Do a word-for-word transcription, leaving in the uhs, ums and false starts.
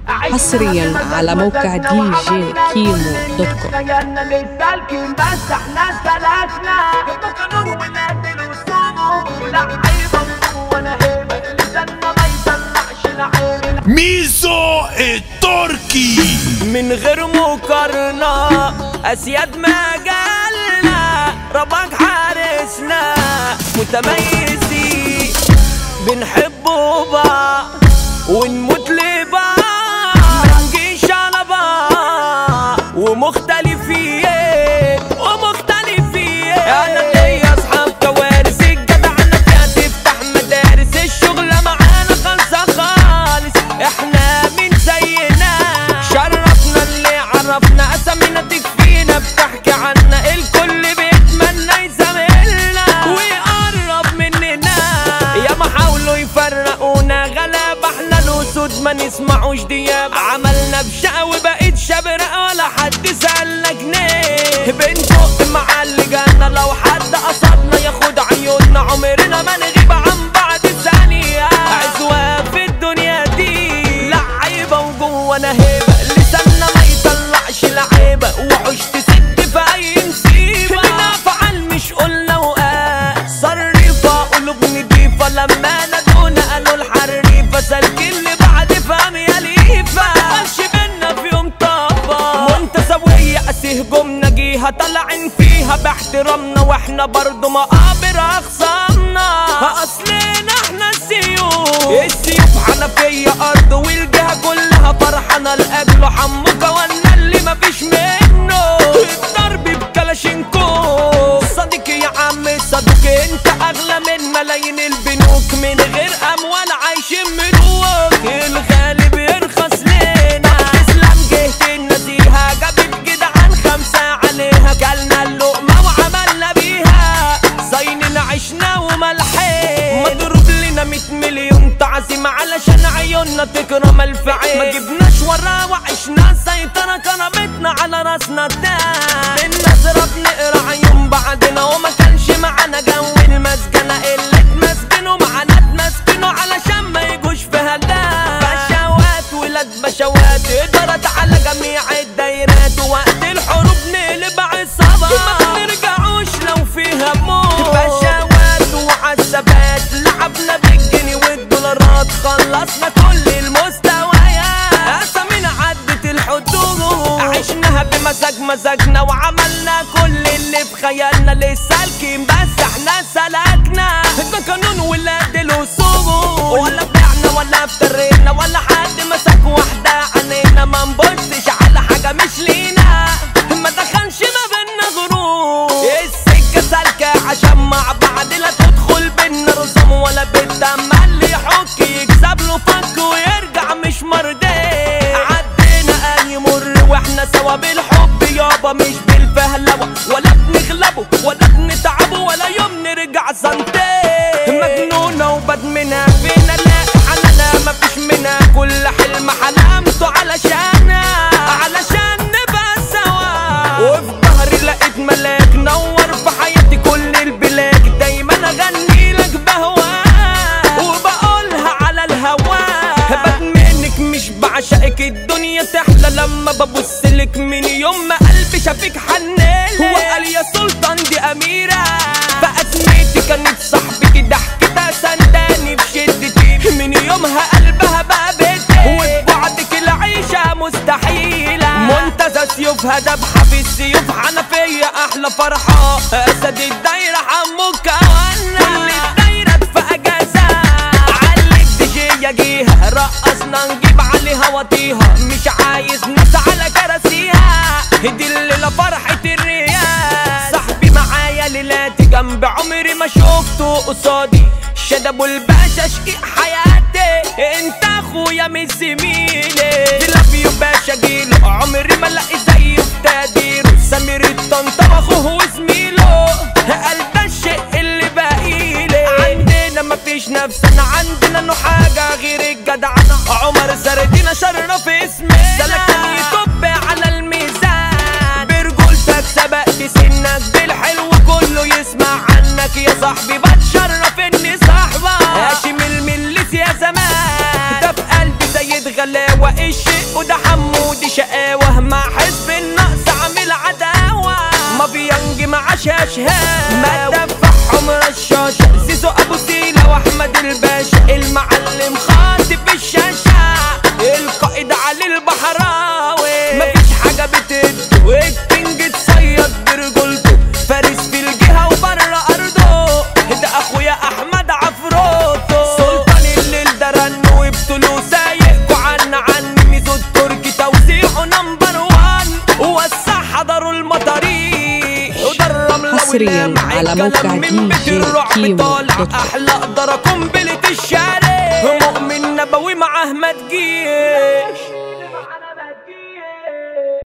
حصريا على موقع دي جي كيمو دوت كوم. خيالنا للسالكين بس احنا سلكنا بقانون ولاد الوصول لعيبة وانا هيبة لساننا ما يطلعش العين. ميزو التركي من غير مقارنة أسياد مجالنا ربك حارسنا متميزين بنحبوا بعض ونموت لبعض منجيش على بعض ومختلفين ومختلفين. أنا ليا أصحاب كوارث الجدعنة فيها تفتح مدارس الشغلة معانا خالصة خالص احنا من زينا شرفنا اللي عرفنا أسامينا تكفينا بتحكي عنا الكل بيتمنى يزاملنا ويقرب مننا. يا ما حاولوا يفرقونا غلابة احنا الأسود ما نسمعوش دياب عملنا بشقة وبقيت شبرق ولا حد سألنا جنيه بنفوق مع اللي جانا لو حد قصدنا ياخد عيوننا عمرنا ما نغيب عن بعض ثانية. عزوة في الدنيا دي لعيبة وجوانا هيبة لساننا ما يطلعش لعيبة وحشت ست في أي مصيبة بنفعل مش قلنا وقال صريفة قلوب نضيفة لما نادونا قالوا الحريفة سالكين اللي بعد فهم يا ليفة مقالش بينا في يوم طابة وانت سوية أسيه جمنا جيها طالعين فيها باحترامنا واحنا برضو مقابر أخصامنا أصلنا احنا السيوف السيوف حنفية أرض والجهة كلها فرحانة لأجله حموكة وانا اللي مفيش منه الضرب بكلاشينكو صديقي يا عم صديق انت أغلى من ملايين البنوك من غير أموال عايشين ملوك الغالب يرخص لنا تسلم جهة النزيهة جابت جدعان خمسة عليها كلنا اللقمة وعملنا بيها زيننا عشنا وملحين مضروب لنا مية مليون تعزيم علشان عيوننا تكرم الفعين ما جبناش ورا وعشنا سيطرة كرامتنا على راسنا الدام النظرة بنقرا عيون بعدنا وما كانش معانا جو المسجنة اللي اتمسكنوا معانا اتمسكنوا علشان ما يجوش في هدام بشوات ولاد بشوات ادارت على جميع الدايرات ووقت الحروب نقلب عصابة وما بنرجعوش لو فيها موت بشوات وعالثبات لعبنا بالجنيه والدولارات خلصنا كل المستويات اسامينا عدت الحدود عشناها بمزاج مزاجنا وعملنا كل اللي في خيالنا للسالكين بس احنا سلكنا ده قانون ولاد الوصول ولا بعنا ولا افترينا ولا حد مسك واحدة عنينا ما نبصش على حاجة مش لينا ما دخلش ما بينا غرور السكة سالكة عشان مع بعض لا تدخل بينا رسوم ولا بالدم اللي يحك يكسب له فك ويرجع مش مرضي عدينا اي مر واحنا سوا بالحب يابا مش بالفهلوة ولا بنغلبه ولا بنتعبه ولا يوم نرجع سنتين مجنونة وبدمنها فينا لا حنانا مفيش منها كل حلم حلمته علشان علشان نبقى سوا وفي ظهري لقيت ملاك نور في حياتي كل البلاد دايما اغني لك بهواك وبقولها على الهواء بدمنك مش بعشقك الدنيا تحلى لما ببصلك من يوم ما قلبي شافك حنالي هو قال يا سلطان دي اميرة فأزمتي كانت صاحبتي ضحكتها سنداني بشدتي من يومها قلبها بقى بيتي وفي بعدك العيشة مستحيلة منتزه سيوفها دبحة في السيوف حنفية أحلى فرحة أسد الدايرة حموكة وانا كل الدايرة في أجازة عليك دي جي يجيها رقصنا نجيب عليها وطيها مش عايز ناس على كراسيها دي الليلة فرحة الريال صاحبي معايا ليلاتي جنب عمري ما شفته قصادي شدب الباشا شقيق حياتي انت اخويا مش زميلي دلافيو باشا جيله عمري ما الاقي زيه في تقديره سمير الطنطا اخوه وزميله قلب الشيء اللي باقيلي عندنا مفيش نفسنا عندنا انه حاجة غير الجدعنة عمر سردينا شرف اسمنا سلكني يطب على الميزان برجولتك سبقت سنك بالحلو كله يسمع عنك يا صاحبي بتشرف اني صاحبك هاشم الملس يا زمان ده في قلبي زي غلاوة الشيء وده حمودي شقاوة مع حزب النقص عامل عداوة ما بينجي مع شاشها ما دفعهم رشاشة زيزو ابو سيلة واحمد الباشا المعلم خاطب الشاشة القائد علي البحراوي مفيش حاجة بتد والكينج تصيد برجولته فارس في الجهة وبره ارضه ده اخويا احمد عفروتو سلطان الليل ده رن وبطوله سايقكوا عنا عن ميزو التركي توزيعه نمبر وان ووسع حضروا المطاريق وده الرملة حصريا على موقع دي جي كيمو دوت كوم. احلى اقدر قنبلة الشارع مؤمن نبوي مع احمد جيل.